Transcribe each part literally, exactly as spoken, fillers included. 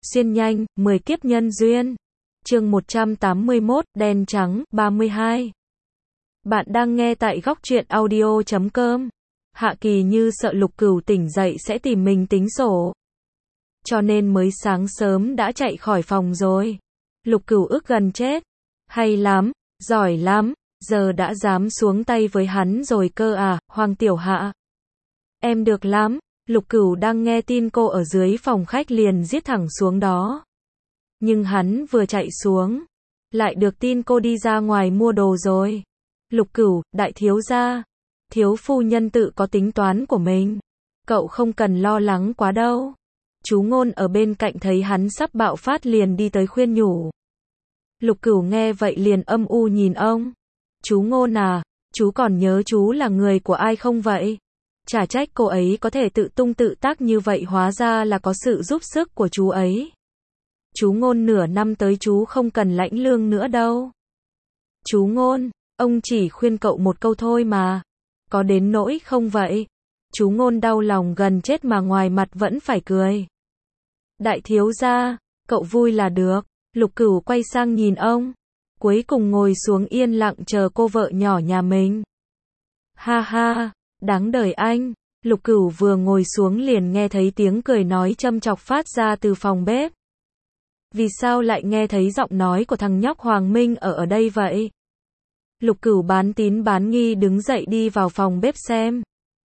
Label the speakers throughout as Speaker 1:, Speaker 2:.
Speaker 1: Xuyên nhanh, mười kiếp nhân duyên. Chương một trăm tám mươi mốt, đen trắng, ba mươi hai. Bạn đang nghe tại góc truyện audio chấm com. Hạ Kỳ như sợ Lục Cửu tỉnh dậy sẽ tìm mình tính sổ, cho nên mới sáng sớm đã chạy khỏi phòng rồi. Lục Cửu ức gần chết. Hay lắm, giỏi lắm, giờ đã dám xuống tay với hắn rồi cơ à, Hoàng tiểu hạ. Em được lắm. Lục Cửu đang nghe tin cô ở dưới phòng khách liền giết thẳng xuống đó. Nhưng hắn vừa chạy xuống, lại được tin cô đi ra ngoài mua đồ rồi. Lục Cửu, đại thiếu gia, thiếu phu nhân tự có tính toán của mình. Cậu không cần lo lắng quá đâu. Chú Ngôn ở bên cạnh thấy hắn sắp bạo phát liền đi tới khuyên nhủ. Lục Cửu nghe vậy liền âm u nhìn ông. Chú Ngôn à, chú còn nhớ chú là người của ai không vậy? Chả trách cô ấy có thể tự tung tự tác như vậy, hóa ra là có sự giúp sức của chú ấy. Chú Ngôn nửa năm tới chú không cần lãnh lương nữa đâu. Chú Ngôn, ông chỉ khuyên cậu một câu thôi mà. Có đến nỗi không vậy? Chú Ngôn đau lòng gần chết mà ngoài mặt vẫn phải cười. Đại thiếu gia, cậu vui là được. Lục Cửu quay sang nhìn ông. Cuối cùng ngồi xuống yên lặng chờ cô vợ nhỏ nhà mình. Ha ha, đáng đời anh. Lục Cửu vừa ngồi xuống liền nghe thấy tiếng cười nói châm chọc phát ra từ phòng bếp. Vì sao lại nghe thấy giọng nói của thằng nhóc Hoàng Minh ở ở đây vậy? Lục Cửu bán tín bán nghi đứng dậy đi vào phòng bếp xem.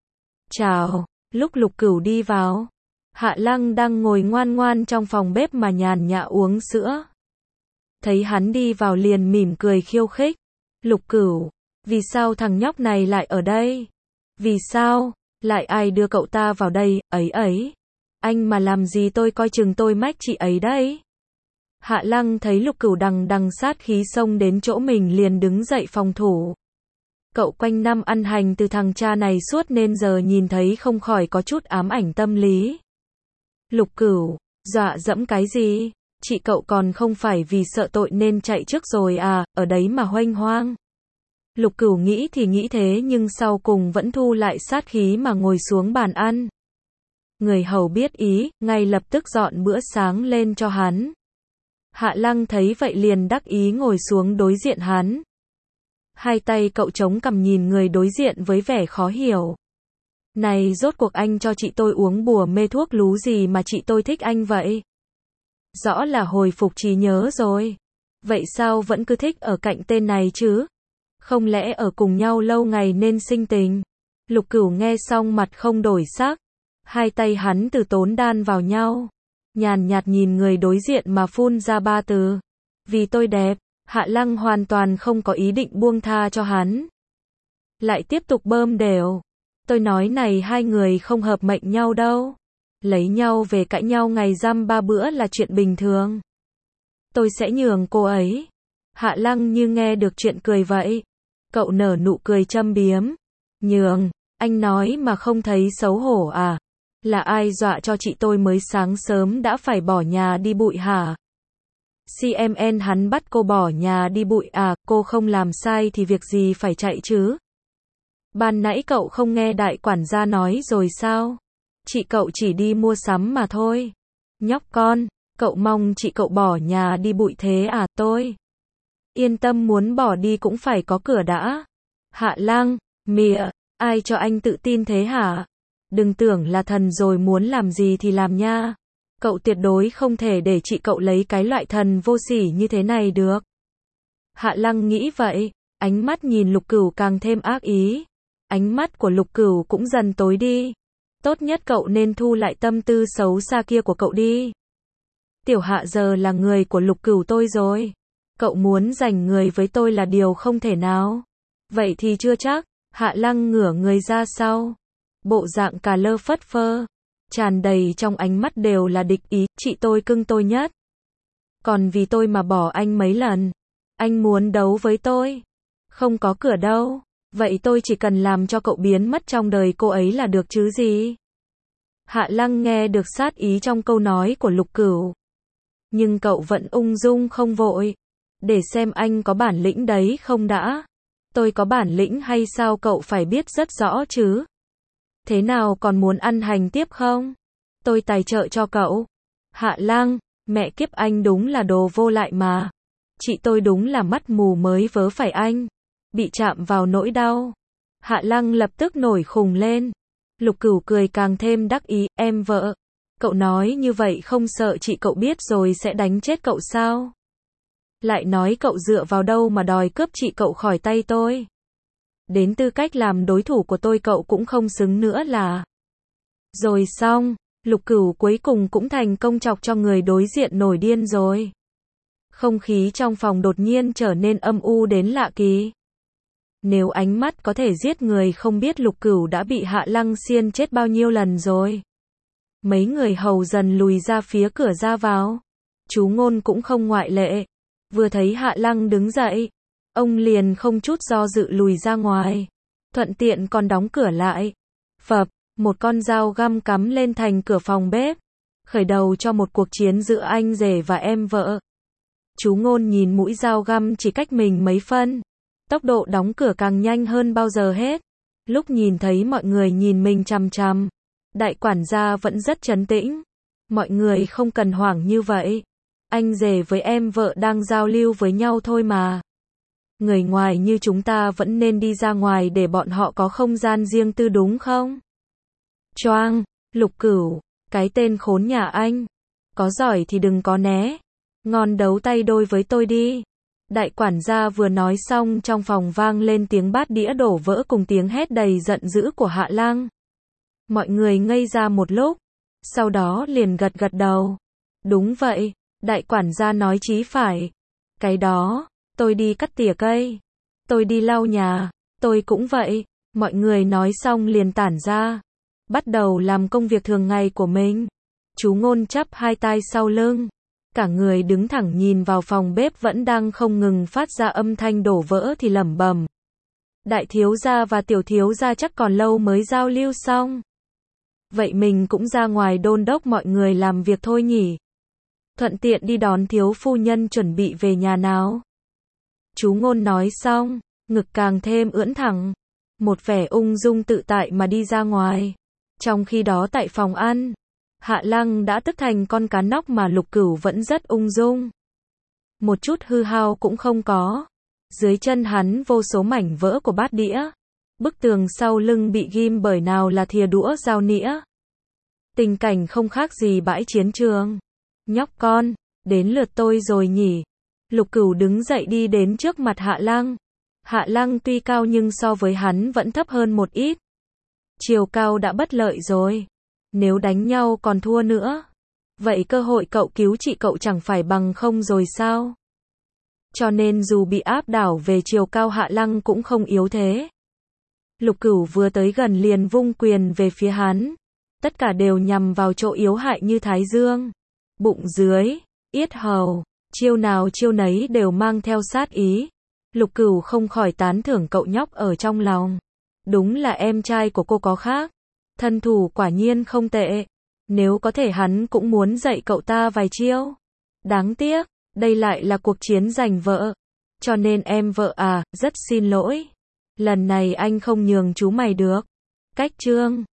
Speaker 1: Chào, lúc Lục Cửu đi vào, Hạ Lăng đang ngồi ngoan ngoan trong phòng bếp mà nhàn nhã uống sữa. Thấy hắn đi vào liền mỉm cười khiêu khích. Lục Cửu, vì sao thằng nhóc này lại ở đây? Vì sao? Lại ai đưa cậu ta vào đây, ấy ấy? Anh mà làm gì tôi coi chừng tôi mách chị ấy đấy. Hạ Lăng thấy Lục Cửu đằng đằng sát khí xông đến chỗ mình liền đứng dậy phòng thủ. Cậu quanh năm ăn hành từ thằng cha này suốt nên giờ nhìn thấy không khỏi có chút ám ảnh tâm lý. Lục Cửu, dọa dẫm cái gì? Chị cậu còn không phải vì sợ tội nên chạy trước rồi à, ở đấy mà hoanh hoang. Lục Cửu nghĩ thì nghĩ thế nhưng sau cùng vẫn thu lại sát khí mà ngồi xuống bàn ăn. Người hầu biết ý, ngay lập tức dọn bữa sáng lên cho hắn. Hạ Lăng thấy vậy liền đắc ý ngồi xuống đối diện hắn. Hai tay cậu chống cằm nhìn người đối diện với vẻ khó hiểu. Này rốt cuộc anh cho chị tôi uống bùa mê thuốc lú gì mà chị tôi thích anh vậy? Rõ là hồi phục trí nhớ rồi. Vậy sao vẫn cứ thích ở cạnh tên này chứ? Không lẽ ở cùng nhau lâu ngày nên sinh tình? Lục Cửu nghe xong mặt không đổi sắc. Hai tay hắn từ tốn đan vào nhau. Nhàn nhạt nhìn người đối diện mà phun ra ba từ. Vì tôi đẹp. Hạ Lăng hoàn toàn không có ý định buông tha cho hắn. Lại tiếp tục bơm đều. Tôi nói này hai người không hợp mệnh nhau đâu. Lấy nhau về cãi nhau ngày dăm ba bữa là chuyện bình thường. Tôi sẽ nhường cô ấy. Hạ Lăng như nghe được chuyện cười vậy. Cậu nở nụ cười châm biếm. Nhường, anh nói mà không thấy xấu hổ à? Là ai dọa cho chị tôi mới sáng sớm đã phải bỏ nhà đi bụi hả? xê em en hắn bắt cô bỏ nhà đi bụi à, cô không làm sai thì việc gì phải chạy chứ? Ban nãy cậu không nghe đại quản gia nói rồi sao? Chị cậu chỉ đi mua sắm mà thôi. Nhóc con, cậu mong chị cậu bỏ nhà đi bụi thế à? Tôi yên tâm, muốn bỏ đi cũng phải có cửa đã. Hạ Lăng, mịa, ai cho anh tự tin thế hả? Đừng tưởng là thần rồi muốn làm gì thì làm nha. Cậu tuyệt đối không thể để chị cậu lấy cái loại thần vô sỉ như thế này được. Hạ Lăng nghĩ vậy, ánh mắt nhìn Lục Cửu càng thêm ác ý. Ánh mắt của Lục Cửu cũng dần tối đi. Tốt nhất cậu nên thu lại tâm tư xấu xa kia của cậu đi. Tiểu Hạ giờ là người của Lục Cửu tôi rồi. Cậu muốn giành người với tôi là điều không thể nào. Vậy thì chưa chắc. Hạ Lăng ngửa người ra sau. Bộ dạng cà lơ phất phơ. Tràn đầy trong ánh mắt đều là địch ý. Chị tôi cưng tôi nhất. Còn vì tôi mà bỏ anh mấy lần. Anh muốn đấu với tôi. Không có cửa đâu. Vậy tôi chỉ cần làm cho cậu biến mất trong đời cô ấy là được chứ gì? Hạ Lăng nghe được sát ý trong câu nói của Lục Cửu. Nhưng cậu vẫn ung dung không vội. Để xem anh có bản lĩnh đấy không đã. Tôi có bản lĩnh hay sao cậu phải biết rất rõ chứ. Thế nào còn muốn ăn hành tiếp không? Tôi tài trợ cho cậu. Hạ Lăng, Mẹ kiếp, anh đúng là đồ vô lại mà. Chị tôi đúng là mắt mù mới vớ phải anh. Bị chạm vào nỗi đau. Hạ Lăng lập tức nổi khùng lên. Lục Cửu cười càng thêm đắc ý, em vợ. Cậu nói như vậy không sợ chị cậu biết rồi sẽ đánh chết cậu sao? Lại nói cậu dựa vào đâu mà đòi cướp chị cậu khỏi tay tôi? Đến tư cách làm đối thủ của tôi cậu cũng không xứng nữa là. Rồi xong, Lục Cửu cuối cùng cũng thành công chọc cho người đối diện nổi điên rồi. Không khí trong phòng đột nhiên trở nên âm u đến lạ kỳ. Nếu ánh mắt có thể giết người, không biết Lục Cửu đã bị Hạ Lăng xiên chết bao nhiêu lần rồi. Mấy người hầu dần lùi ra phía cửa ra vào. Chú Ngôn cũng không ngoại lệ. Vừa thấy Hạ Lăng đứng dậy, ông liền không chút do dự lùi ra ngoài. Thuận tiện còn đóng cửa lại. Phập, một con dao găm cắm lên thành cửa phòng bếp. Khởi đầu cho một cuộc chiến giữa anh rể và em vợ. Chú Ngôn nhìn mũi dao găm chỉ cách mình mấy phân. Tốc độ đóng cửa càng nhanh hơn bao giờ hết. Lúc nhìn thấy mọi người nhìn mình chằm chằm, đại quản gia vẫn rất trấn tĩnh. Mọi người không cần hoảng như vậy. Anh rể với em vợ đang giao lưu với nhau thôi mà. Người ngoài như chúng ta vẫn nên đi ra ngoài để bọn họ có không gian riêng tư đúng không? Choang, Lục Cửu, cái tên khốn nhà anh. Có giỏi thì đừng có né. Ngon đấu tay đôi với tôi đi. Đại quản gia vừa nói xong, trong phòng vang lên tiếng bát đĩa đổ vỡ cùng tiếng hét đầy giận dữ của Hạ Lăng. Mọi người ngây ra một lúc, sau đó liền gật gật đầu. Đúng vậy, đại quản gia nói chí phải. Cái đó, tôi đi cắt tỉa cây, tôi đi lau nhà, tôi cũng vậy. Mọi người nói xong liền tản ra, bắt đầu làm công việc thường ngày của mình. Chú Ngôn chắp hai tay sau lưng, cả người đứng thẳng nhìn vào phòng bếp vẫn đang không ngừng phát ra âm thanh đổ vỡ thì lẩm bẩm. Đại thiếu gia và tiểu thiếu gia chắc còn lâu mới giao lưu xong. Vậy mình cũng ra ngoài đôn đốc mọi người làm việc thôi nhỉ. Thuận tiện đi đón thiếu phu nhân chuẩn bị về nhà nào. Chú Ngôn nói xong, ngực càng thêm ưỡn thẳng. Một vẻ ung dung tự tại mà đi ra ngoài. Trong khi đó tại phòng ăn, Hạ Lăng đã tức thành con cá nóc mà Lục Cửu vẫn rất ung dung. Một chút hư hao cũng không có. Dưới chân hắn vô số mảnh vỡ của bát đĩa. Bức tường sau lưng bị ghim bởi nào là thìa đũa dao nĩa. Tình cảnh không khác gì bãi chiến trường. Nhóc con, đến lượt tôi rồi nhỉ. Lục Cửu đứng dậy đi đến trước mặt Hạ Lăng. Hạ Lăng tuy cao nhưng so với hắn vẫn thấp hơn một ít. Chiều cao đã bất lợi rồi. Nếu đánh nhau còn thua nữa, vậy cơ hội cậu cứu chị cậu chẳng phải bằng không rồi sao? Cho nên dù bị áp đảo về chiều cao, Hạ Lăng cũng không yếu thế. Lục Cửu vừa tới gần liền vung quyền về phía hắn. Tất cả đều nhằm vào chỗ yếu hại như thái dương, bụng dưới, yết hầu. Chiêu nào chiêu nấy đều mang theo sát ý. Lục Cửu không khỏi tán thưởng cậu nhóc ở trong lòng. Đúng là em trai của cô có khác. Thân thủ quả nhiên không tệ. Nếu có thể hắn cũng muốn dạy cậu ta vài chiêu. Đáng tiếc, đây lại là cuộc chiến giành vợ. Cho nên em vợ à, rất xin lỗi. Lần này anh không nhường chú mày được. Cách chương